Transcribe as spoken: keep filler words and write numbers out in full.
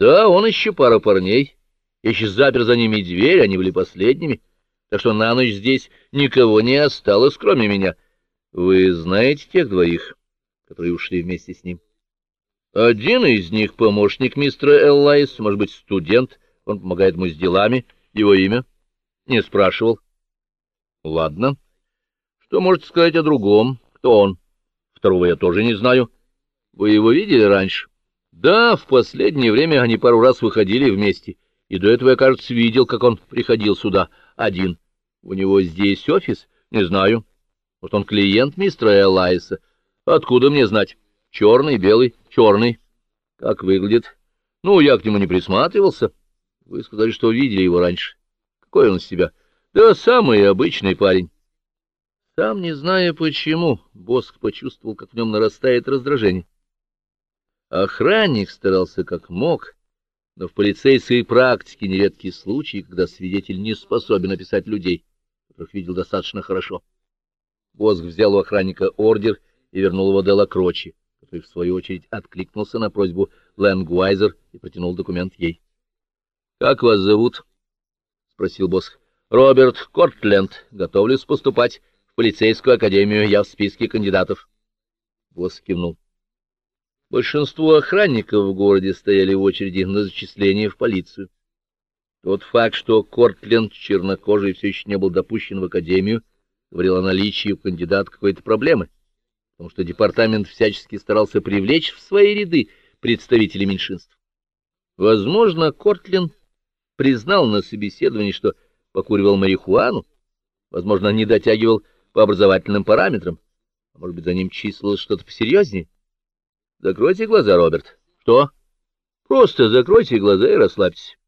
Да, он еще пара парней. Я еще запер за ними дверь, они были последними. Так что на ночь здесь никого не осталось, кроме меня. Вы знаете тех двоих, которые ушли вместе с ним? Один из них — помощник мистера Эллайс, может быть, студент. Он помогает ему с делами. Его имя? Не спрашивал. Ладно. Что можете сказать о другом? Кто он? Второго я тоже не знаю. Вы его видели раньше? Да, в последнее время они пару раз выходили вместе, и до этого я, кажется, видел, как он приходил сюда один. У него здесь офис? Не знаю. Вот он клиент мистера Элайса. Откуда мне знать? Черный, белый, черный. Как выглядит? Ну, я к нему не присматривался. Вы сказали, что видели его раньше. Какой он из себя? Да, самый обычный парень. Сам не зная почему, Боск почувствовал, как в нем нарастает раздражение. Охранник старался как мог, но в полицейской практике нередки случаи, когда свидетель не способен описать людей, которых видел достаточно хорошо. Боск взял у охранника ордер и вернул его Делла Крочи, который, в свою очередь, откликнулся на просьбу Лэнгвайзер и протянул документ ей. — Как вас зовут? — спросил Боск. — Роберт Кортленд. Готовлюсь поступать в полицейскую академию. Я в списке кандидатов. Боск кивнул. Большинство охранников в городе стояли в очереди на зачисление в полицию. Тот факт, что Кортленд чернокожий все еще не был допущен в академию, говорил о наличии у кандидата какой-то проблемы, потому что департамент всячески старался привлечь в свои ряды представителей меньшинств. Возможно, Кортленд признал на собеседовании, что покуривал марихуану, возможно, не дотягивал по образовательным параметрам, а может быть, за ним числилось что-то посерьезнее. Закройте глаза, Роберт. Что? Просто закройте глаза и расслабьтесь.